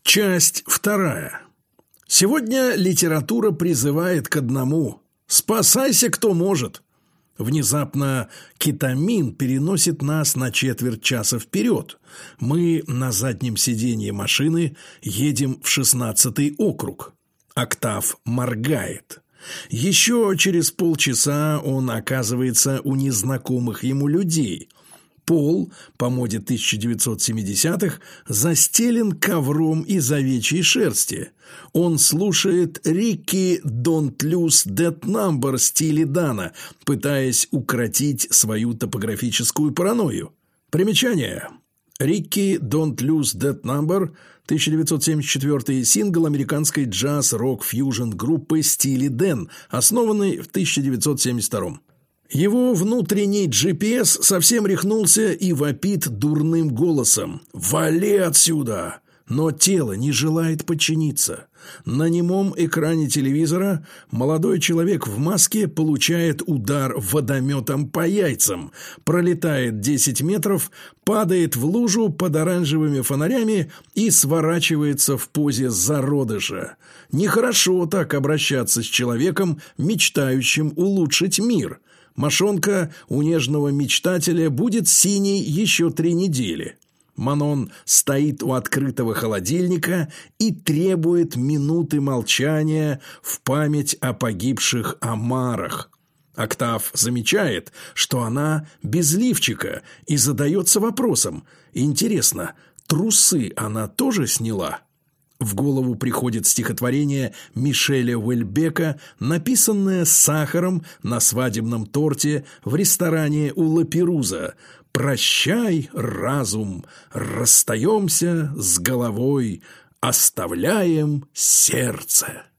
Часть вторая. Сегодня литература призывает к одному: спасайся, кто может. Внезапно кетамин переносит нас на четверть часа вперед. Мы на заднем сиденье машины едем в 16-й округ. Октав моргает. Еще через полчаса он оказывается у незнакомых ему людей. Пол, по моде 1970-х, застелен ковром из овечьей шерсти. Он слушает «Рикки Don't Lose That Number» Стили Дана, пытаясь укротить свою топографическую паранойю. Примечание. «Рикки Don't Lose That Number» 1974 сингл американской джаз-рок-фьюжн группы Стили Дэн, основанный в 1972. Его внутренний GPS совсем рехнулся и вопит дурным голосом: «Вали отсюда!» Но тело не желает подчиниться. На немом экране телевизора молодой человек в маске получает удар водометом по яйцам, пролетает 10 метров, падает в лужу под оранжевыми фонарями и сворачивается в позе зародыша. Нехорошо так обращаться с человеком, мечтающим улучшить мир. Мошонка у нежного мечтателя будет синей еще 3 недели. Манон стоит у открытого холодильника и требует минуты молчания в память о погибших омарах. Октав замечает, что она без лифчика, и задается вопросом: интересно, трусы она тоже сняла? В голову приходит стихотворение Мишеля Уэльбека, написанное с сахаром на свадебном торте в ресторане у Лаперуза: «Прощай, разум, расстаемся с головой, оставляем сердце».